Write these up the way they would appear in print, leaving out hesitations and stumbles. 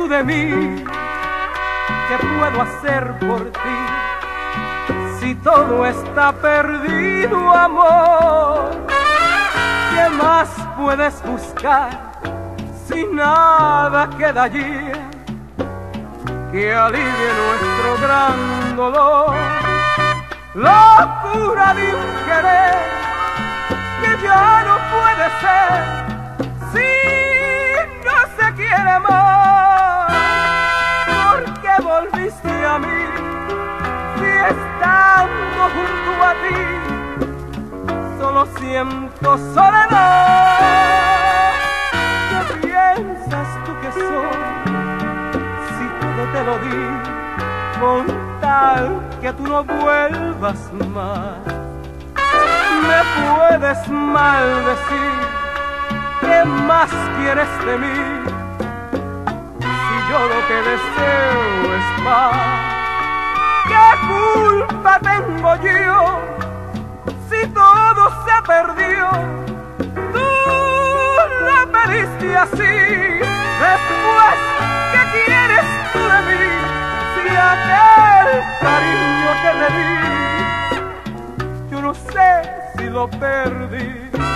tú de mí? ¿Qué puedo hacer por ti? Si todo está perdido, amor, ¿qué más puedes buscar si nada queda allí que alivie nuestro gran dolor? Locura de un querer que ya no puede ser si no se quiere más. ¿Por qué volviste a mí si estando junto a ti solo siento soledad? ¿Qué piensas tú que soy si todo te lo di con tal que tú no vuelvas más? Me puedes maldecir, ¿qué más quieres de mí? Si yo lo que deseo es paz, ¿qué culpa tengo yo si todo se perdió? Tú lo pediste así, después, ¿qué quieres tú de mí? Si aquel cariño que te di, yo no sé si lo perdí.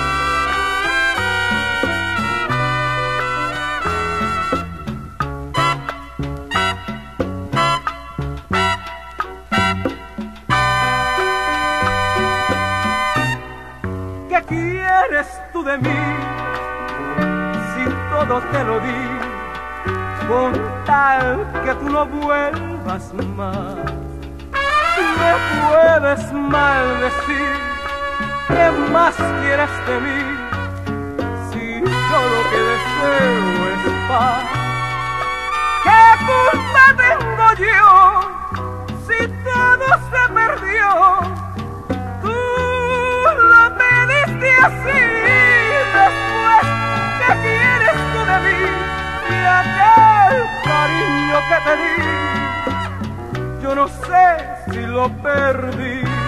¿Qué quieres tú de mí si todo te lo di con tal que tú no vuelvas más? Me puedes maldecir, ¿qué más quieres de mí? Si yo lo que deseo es paz, ¿qué culpa tengo yo si todo se perdió? Tú lo pediste así, después, ¿qué quieres tú de mí? Si aquel cariño que te di, yo no sé si lo perdí.